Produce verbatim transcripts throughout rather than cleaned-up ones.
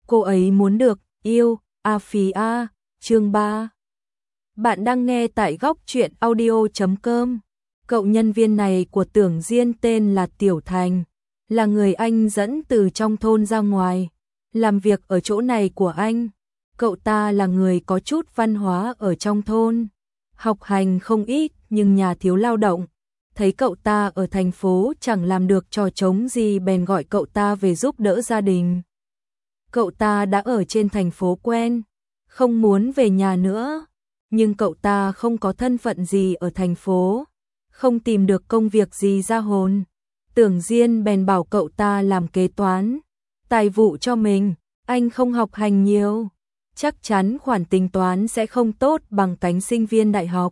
cô ấy muốn được yêu, a phí a, chương ba. Bạn đang nghe tại góc truyện audio chấm com. Cậu nhân viên này của Tưởng Diên tên là Tiểu Thành, là người anh dẫn từ trong thôn ra ngoài, làm việc ở chỗ này của anh. Cậu ta là người có chút văn hóa ở trong thôn, học hành không ít nhưng nhà thiếu lao động. Thấy cậu ta ở thành phố chẳng làm được trò trống gì bèn gọi cậu ta về giúp đỡ gia đình. Cậu ta đã ở trên thành phố quen, không muốn về nhà nữa, nhưng cậu ta không có thân phận gì ở thành phố, không tìm được công việc gì ra hồn. Tưởng Diên bèn bảo cậu ta làm kế toán, tài vụ cho mình, anh không học hành nhiều, chắc chắn khoản tính toán sẽ không tốt bằng cánh sinh viên đại học.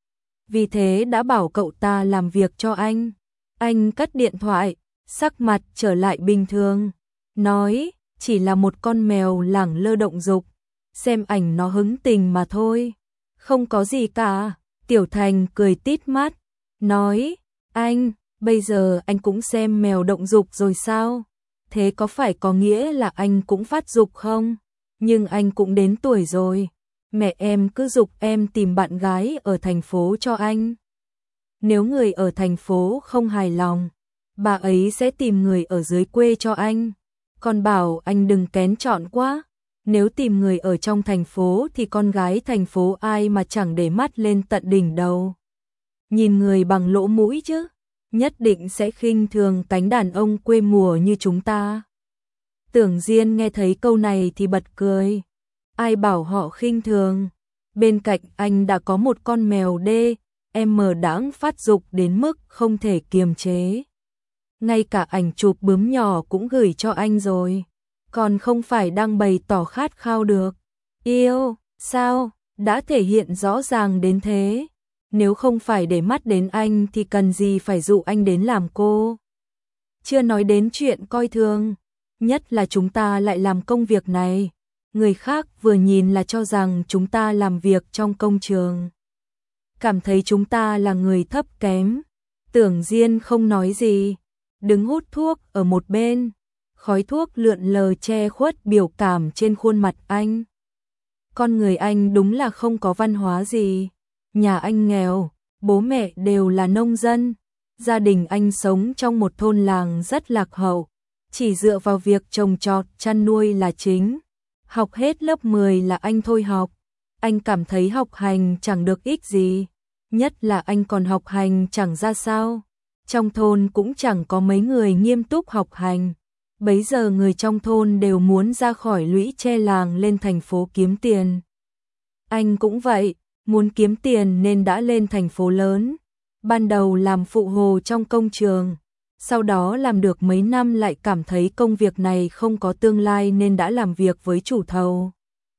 Vì thế đã bảo cậu ta làm việc cho anh. Anh cất điện thoại, sắc mặt trở lại bình thường, nói chỉ là một con mèo lẳng lơ động dục, xem ảnh nó hứng tình mà thôi, không có gì cả. Tiểu Thành cười tít mắt, nói, anh, bây giờ anh cũng xem mèo động dục rồi sao? Thế có phải có nghĩa là anh cũng phát dục không? Nhưng anh cũng đến tuổi rồi, mẹ em cứ giục em tìm bạn gái ở thành phố cho anh. Nếu người ở thành phố không hài lòng, bà ấy sẽ tìm người ở dưới quê cho anh. Còn bảo anh đừng kén chọn quá, nếu tìm người ở trong thành phố thì con gái thành phố ai mà chẳng để mắt lên tận đỉnh đầu. Nhìn người bằng lỗ mũi chứ, nhất định sẽ khinh thường cánh đàn ông quê mùa như chúng ta. Tưởng Diên nghe thấy câu này thì bật cười. Ai bảo họ khinh thường, bên cạnh anh đã có một con mèo đê, em mờ đãng phát dục đến mức không thể kiềm chế. Ngay cả ảnh chụp bướm nhỏ cũng gửi cho anh rồi, còn không phải đang bày tỏ khát khao được yêu, sao, đã thể hiện rõ ràng đến thế. Nếu không phải để mắt đến anh thì cần gì phải dụ anh đến làm cô. Chưa nói đến chuyện coi thường, nhất là chúng ta lại làm công việc này. Người khác vừa nhìn là cho rằng chúng ta làm việc trong công trường, cảm thấy chúng ta là người thấp kém. Tưởng Diên không nói gì, đứng hút thuốc ở một bên, khói thuốc lượn lờ che khuất biểu cảm trên khuôn mặt anh. Con người anh đúng là không có văn hóa gì, nhà anh nghèo, bố mẹ đều là nông dân, gia đình anh sống trong một thôn làng rất lạc hậu, chỉ dựa vào việc trồng trọt, chăn nuôi là chính. Học hết lớp mười là anh thôi học, anh cảm thấy học hành chẳng được ích gì, nhất là anh còn học hành chẳng ra sao. Trong thôn cũng chẳng có mấy người nghiêm túc học hành, bấy giờ người trong thôn đều muốn ra khỏi lũy tre làng lên thành phố kiếm tiền. Anh cũng vậy, muốn kiếm tiền nên đã lên thành phố lớn, ban đầu làm phụ hồ trong công trường. Sau đó làm được mấy năm lại cảm thấy công việc này không có tương lai nên đã làm việc với chủ thầu.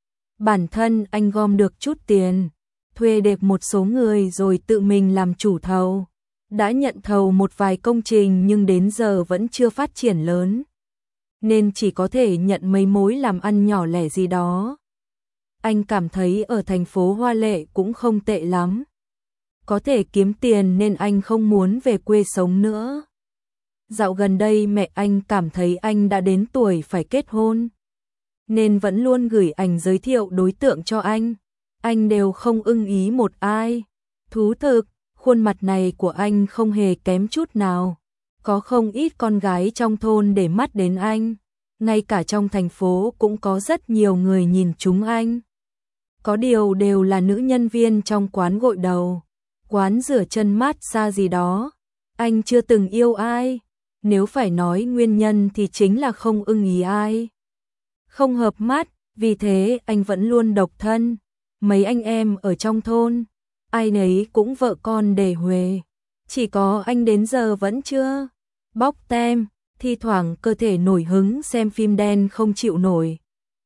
Bản thân anh gom được chút tiền, thuê đẹp một số người rồi tự mình làm chủ thầu. Đã nhận thầu một vài công trình nhưng đến giờ vẫn chưa phát triển lớn, nên chỉ có thể nhận mấy mối làm ăn nhỏ lẻ gì đó. Anh cảm thấy ở thành phố hoa lệ cũng không tệ lắm, có thể kiếm tiền nên anh không muốn về quê sống nữa. Dạo gần đây mẹ anh cảm thấy anh đã đến tuổi phải kết hôn, nên vẫn luôn gửi ảnh giới thiệu đối tượng cho anh. Anh đều không ưng ý một ai. Thú thực, khuôn mặt này của anh không hề kém chút nào. Có không ít con gái trong thôn để mắt đến anh. Ngay cả trong thành phố cũng có rất nhiều người nhìn trúng anh. Có điều đều là nữ nhân viên trong quán gội đầu, quán rửa chân mát xa gì đó. Anh chưa từng yêu ai. Nếu phải nói nguyên nhân thì chính là không ưng ý ai, không hợp mắt, vì thế anh vẫn luôn độc thân. Mấy anh em ở trong thôn, ai nấy cũng vợ con đề huề, chỉ có anh đến giờ vẫn chưa bóc tem, thi thoảng cơ thể nổi hứng xem phim đen không chịu nổi.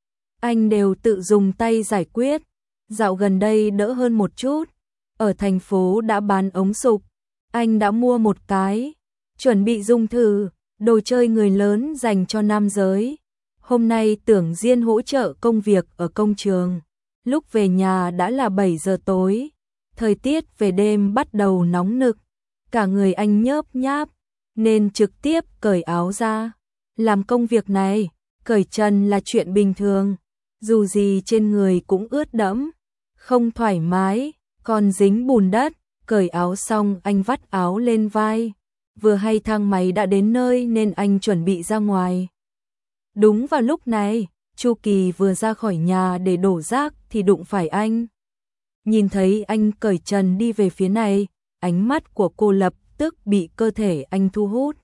Anh đều tự dùng tay giải quyết, dạo gần đây đỡ hơn một chút, ở thành phố đã bán ống sục, anh đã mua một cái. Chuẩn bị dùng thử, đồ chơi người lớn dành cho nam giới. Hôm nay Tưởng Diên hỗ trợ công việc ở công trường. Lúc về nhà đã là bảy giờ tối. Thời tiết về đêm bắt đầu nóng nực. Cả người anh nhớp nháp, nên trực tiếp cởi áo ra. Làm công việc này, cởi trần là chuyện bình thường, dù gì trên người cũng ướt đẫm, không thoải mái, còn dính bùn đất. Cởi áo xong anh vắt áo lên vai, vừa hay thang máy đã đến nơi nên anh chuẩn bị ra ngoài. Đúng vào lúc này, Chu Kỳ vừa ra khỏi nhà để đổ rác thì đụng phải anh. Nhìn thấy anh cởi trần đi về phía này, ánh mắt của cô lập tức bị cơ thể anh thu hút.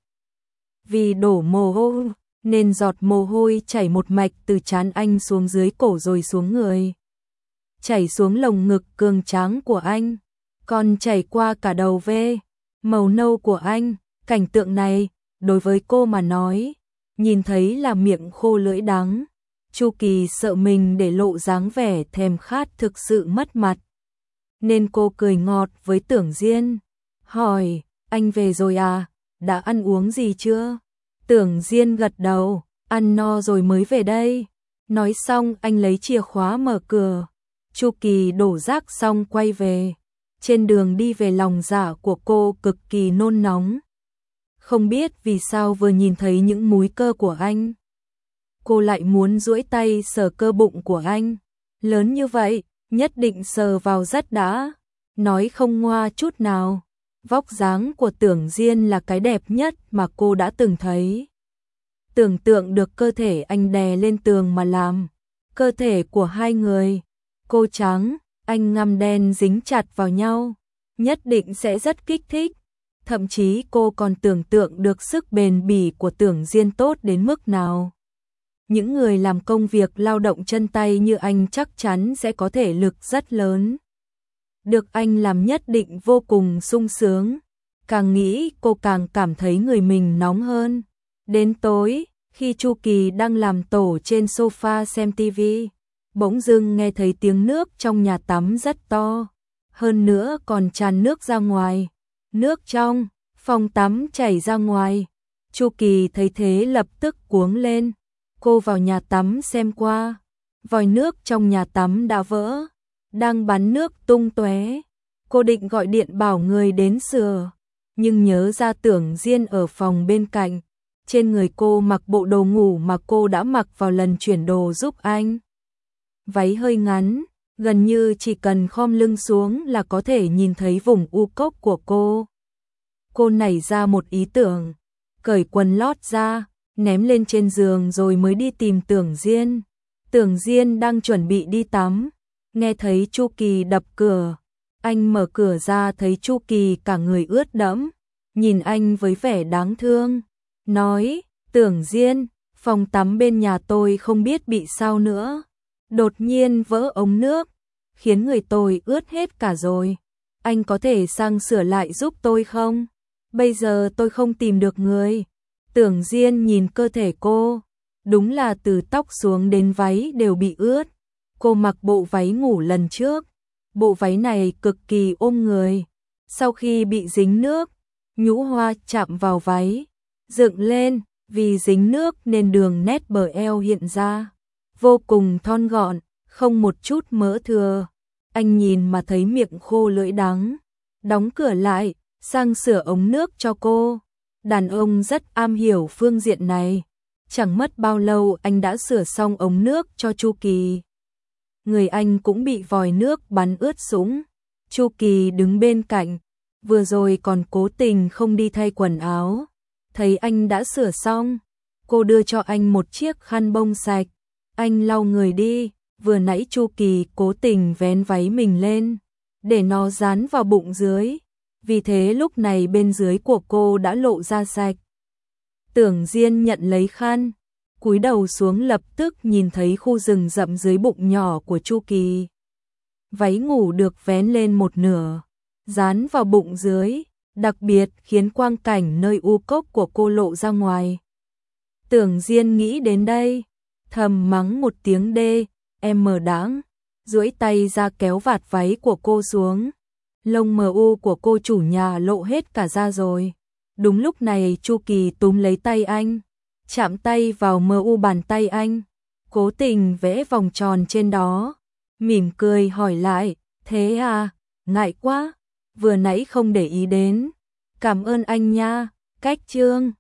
Vì đổ mồ hôi nên giọt mồ hôi chảy một mạch từ trán anh xuống dưới cổ rồi xuống người, chảy xuống lồng ngực cường tráng của anh, còn chảy qua cả đầu ve màu nâu của anh. Cảnh tượng này đối với cô mà nói, nhìn thấy là miệng khô lưỡi đắng. Chu Kỳ sợ mình để lộ dáng vẻ thèm khát thực sự mất mặt, nên cô cười ngọt với Tưởng Diên, hỏi: anh về rồi à, đã ăn uống gì chưa? Tưởng Diên gật đầu, ăn no rồi mới về đây. Nói xong anh lấy chìa khóa mở cửa. Chu Kỳ đổ rác xong quay về. Trên đường đi về lòng dạ của cô cực kỳ nôn nóng. Không biết vì sao vừa nhìn thấy những múi cơ của anh, cô lại muốn duỗi tay sờ cơ bụng của anh. Lớn như vậy, nhất định sờ vào rất đã. Nói không ngoa chút nào. Vóc dáng của Tưởng Diên là cái đẹp nhất mà cô đã từng thấy. Tưởng tượng được cơ thể anh đè lên tường mà làm. Cơ thể của hai người, cô trắng, anh ngăm đen dính chặt vào nhau, nhất định sẽ rất kích thích. Thậm chí cô còn tưởng tượng được sức bền bỉ của Tưởng Diên tốt đến mức nào. Những người làm công việc lao động chân tay như anh chắc chắn sẽ có thể lực rất lớn. Được anh làm nhất định vô cùng sung sướng. Càng nghĩ cô càng cảm thấy người mình nóng hơn. Đến tối, khi Chu Kỳ đang làm tổ trên sofa xem tivi, bỗng dưng nghe thấy tiếng nước trong nhà tắm rất to. Hơn nữa còn tràn nước ra ngoài. Nước trong phòng tắm chảy ra ngoài. Chu Kỳ thấy thế lập tức cuống lên. Cô vào nhà tắm xem qua. Vòi nước trong nhà tắm đã vỡ, đang bắn nước tung tóe. Cô định gọi điện bảo người đến sửa, nhưng nhớ ra Tưởng Diên ở phòng bên cạnh. Trên người cô mặc bộ đồ ngủ mà cô đã mặc vào lần chuyển đồ giúp anh. Váy hơi ngắn, gần như chỉ cần khom lưng xuống là có thể nhìn thấy vùng u cốc của cô. Cô nảy ra một ý tưởng, cởi quần lót ra, ném lên trên giường rồi mới đi tìm Tưởng Diên. Tưởng Diên đang chuẩn bị đi tắm, nghe thấy Chu Kỳ đập cửa. Anh mở cửa ra thấy Chu Kỳ cả người ướt đẫm, nhìn anh với vẻ đáng thương, nói: Tưởng Diên, phòng tắm bên nhà tôi không biết bị sao nữa, đột nhiên vỡ ống nước, khiến người tôi ướt hết cả rồi. Anh có thể sang sửa lại giúp tôi không? Bây giờ tôi không tìm được người. Tưởng Diên nhìn cơ thể cô, đúng là từ tóc xuống đến váy đều bị ướt. Cô mặc bộ váy ngủ lần trước, bộ váy này cực kỳ ôm người. Sau khi bị dính nước, nhũ hoa chạm vào váy, dựng lên, vì dính nước nên đường nét bờ eo hiện ra, vô cùng thon gọn, không một chút mỡ thừa. Anh nhìn mà thấy miệng khô lưỡi đắng, đóng cửa lại, sang sửa ống nước cho cô. Đàn ông rất am hiểu phương diện này. Chẳng mất bao lâu anh đã sửa xong ống nước cho Chu Kỳ. Người anh cũng bị vòi nước bắn ướt sũng. Chu Kỳ đứng bên cạnh, vừa rồi còn cố tình không đi thay quần áo. Thấy anh đã sửa xong, cô đưa cho anh một chiếc khăn bông sạch. Anh lau người đi, vừa nãy Chu Kỳ cố tình vén váy mình lên, để nó dán vào bụng dưới. Vì thế lúc này bên dưới của cô đã lộ ra sạch. Tưởng Diên nhận lấy khăn, cúi đầu xuống lập tức nhìn thấy khu rừng rậm dưới bụng nhỏ của Chu Kỳ. Váy ngủ được vén lên một nửa, dán vào bụng dưới, đặc biệt khiến quang cảnh nơi u cốc của cô lộ ra ngoài. Tưởng Diên nghĩ đến đây, thầm mắng một tiếng đê, em mờ đáng, duỗi tay ra kéo vạt váy của cô xuống. Lông mờ u của cô chủ nhà lộ hết cả ra rồi. Đúng lúc này Chu Kỳ túm lấy tay anh, chạm tay vào mờ u bàn tay anh, cố tình vẽ vòng tròn trên đó, mỉm cười hỏi lại: thế à, ngại quá, vừa nãy không để ý đến, cảm ơn anh nha. Cách chương